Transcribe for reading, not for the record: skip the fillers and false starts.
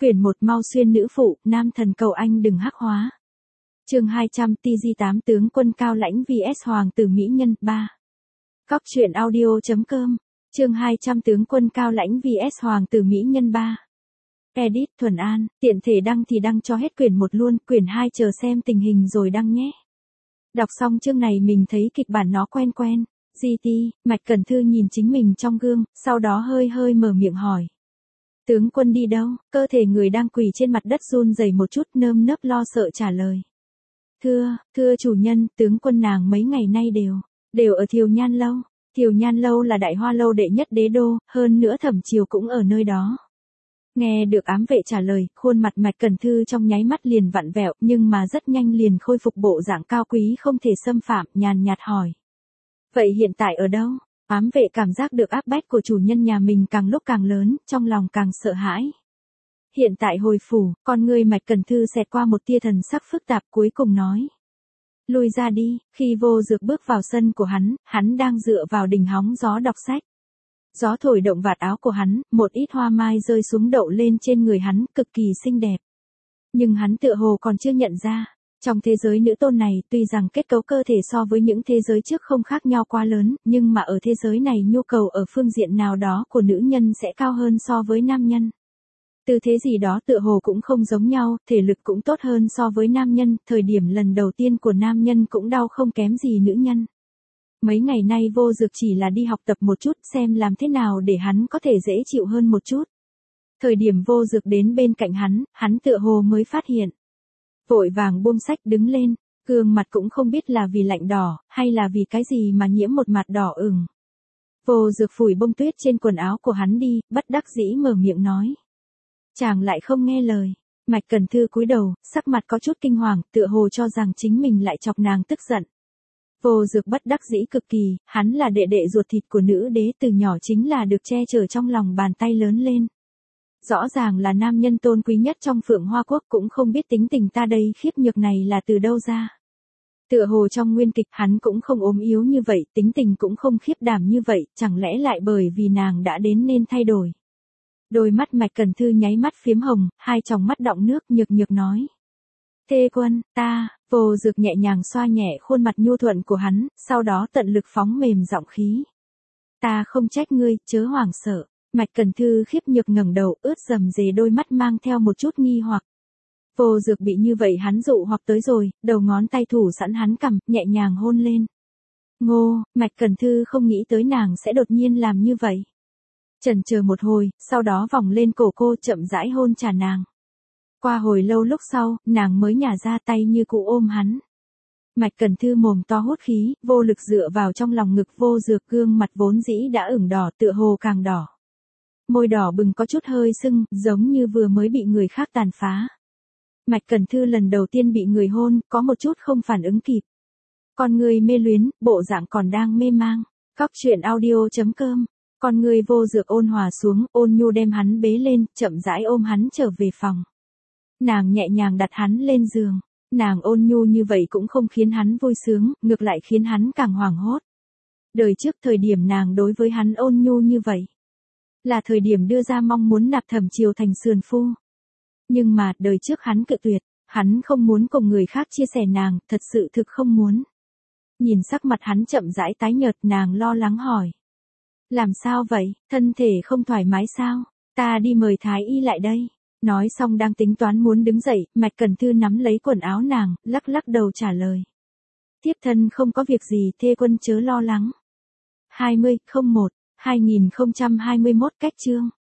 Quyển 1 Mau xuyên nữ phụ, nam thần cầu anh đừng hắc hóa. Chương 200 TG8 tướng quân cao lãnh vs hoàng tử mỹ nhân 3. Cóc truyện audio.com. Chương 200 tướng quân cao lãnh vs hoàng tử mỹ nhân 3. Edit Thuần An, tiện thể đăng thì đăng cho hết quyển 1 luôn, quyển 2 chờ xem tình hình rồi đăng nhé. Đọc xong chương này mình thấy kịch bản nó quen quen. GT, Mạch Cẩn Thư nhìn chính mình trong gương, sau đó hơi hơi mở miệng hỏi. Tướng quân đi đâu? Cơ thể người đang quỳ trên mặt đất run rẩy một chút, nơm nớp lo sợ trả lời. Thưa chủ nhân, tướng quân nàng mấy ngày nay đều ở Thiều Nhan Lâu. Thiều Nhan Lâu là đại hoa lâu đệ nhất đế đô, hơn nữa Thẩm Chiều cũng ở nơi đó. Nghe được ám vệ trả lời, khuôn mặt Mạch Cẩn Thư trong nháy mắt liền vặn vẹo, nhưng mà rất nhanh liền khôi phục bộ dạng cao quý không thể xâm phạm, nhàn nhạt hỏi. Vậy hiện tại ở đâu? Ám vệ cảm giác được áp bách của chủ nhân nhà mình càng lúc càng lớn, trong lòng càng sợ hãi. Hiện tại hồi phủ, con người Mạch Cẩn Thư xẹt qua một tia thần sắc phức tạp cuối cùng nói. Lùi ra đi, khi Vô Dược bước vào sân của hắn đang dựa vào đỉnh hóng gió đọc sách. Gió thổi động vạt áo của hắn, một ít hoa mai rơi xuống đậu lên trên người hắn, cực kỳ xinh đẹp. Nhưng hắn tựa hồ còn chưa nhận ra. Trong thế giới nữ tôn này, tuy rằng kết cấu cơ thể so với những thế giới trước không khác nhau quá lớn, nhưng mà ở thế giới này nhu cầu ở phương diện nào đó của nữ nhân sẽ cao hơn so với nam nhân. Tư thế gì đó tựa hồ cũng không giống nhau, thể lực cũng tốt hơn so với nam nhân, thời điểm lần đầu tiên của nam nhân cũng đau không kém gì nữ nhân. Mấy ngày nay Vô Dược chỉ là đi học tập một chút xem làm thế nào để hắn có thể dễ chịu hơn một chút. Thời điểm Vô Dược đến bên cạnh hắn tựa hồ mới phát hiện. Vội vàng buông sách đứng lên, gương mặt cũng không biết là vì lạnh đỏ, hay là vì cái gì mà nhiễm một mặt đỏ ửng. Vô Dược phủi bông tuyết trên quần áo của hắn đi, bất đắc dĩ mở miệng nói. Chàng lại không nghe lời. Mạch Cẩn Thư cúi đầu, sắc mặt có chút kinh hoàng, tựa hồ cho rằng chính mình lại chọc nàng tức giận. Vô Dược bất đắc dĩ cực kỳ, hắn là đệ đệ ruột thịt của nữ đế, từ nhỏ chính là được che chở trong lòng bàn tay lớn lên. Rõ ràng là nam nhân tôn quý nhất trong Phượng Hoa Quốc, cũng không biết tính tình ta đây khiếp nhược này là từ đâu ra. Tựa hồ trong nguyên kịch hắn cũng không ốm yếu như vậy, tính tình cũng không khiếp đảm như vậy, chẳng lẽ lại bởi vì nàng đã đến nên thay đổi. Đôi mắt Mạch Cẩn Thư nháy mắt phiếm hồng, hai tròng mắt đọng nước, nhược nói. Thê quân, ta. Vô Dược nhẹ nhàng xoa nhẹ khuôn mặt nhu thuận của hắn, sau đó tận lực phóng mềm giọng khí. Ta không trách ngươi, chớ hoảng sợ. Mạch Cẩn Thư khiếp nhược ngẩng đầu, ướt rầm rề đôi mắt mang theo một chút nghi hoặc. Vô Dược bị như vậy hắn dụ hoặc tới rồi, đầu ngón tay thủ sẵn hắn cằm, nhẹ nhàng hôn lên. Ngô, Mạch Cẩn Thư không nghĩ tới nàng sẽ đột nhiên làm như vậy. Chần chờ một hồi, sau đó vòng lên cổ cô chậm rãi hôn trả nàng. Qua hồi lâu lúc sau, nàng mới nhả ra tay như cụ ôm hắn. Mạch Cẩn Thư mồm to hút khí, vô lực dựa vào trong lòng ngực Vô Dược, gương mặt vốn dĩ đã ửng đỏ tựa hồ càng đỏ. Môi đỏ bừng có chút hơi sưng, giống như vừa mới bị người khác tàn phá. Mạch Cẩn Thư lần đầu tiên bị người hôn, có một chút không phản ứng kịp. Con người mê luyến, bộ dạng còn đang mê mang. Cóc truyện audio.com. Con người Vô Dược ôn hòa xuống, ôn nhu đem hắn bế lên, chậm rãi ôm hắn trở về phòng. Nàng nhẹ nhàng đặt hắn lên giường. Nàng ôn nhu như vậy cũng không khiến hắn vui sướng, ngược lại khiến hắn càng hoảng hốt. Đời trước thời điểm nàng đối với hắn ôn nhu như vậy. Là thời điểm đưa ra mong muốn nạp Thẩm Chiều thành sườn phu. Nhưng mà, đời trước hắn cự tuyệt, hắn không muốn cùng người khác chia sẻ nàng, thật sự thực không muốn. Nhìn sắc mặt hắn chậm rãi tái nhợt, nàng lo lắng hỏi. Làm sao vậy, thân thể không thoải mái sao? Ta đi mời thái y lại đây. Nói xong đang tính toán muốn đứng dậy, Mạch Cẩn Thư nắm lấy quần áo nàng, lắc lắc đầu trả lời. Thiếp thân không có việc gì, thê quân chớ lo lắng. 20/01/2021 cách chương.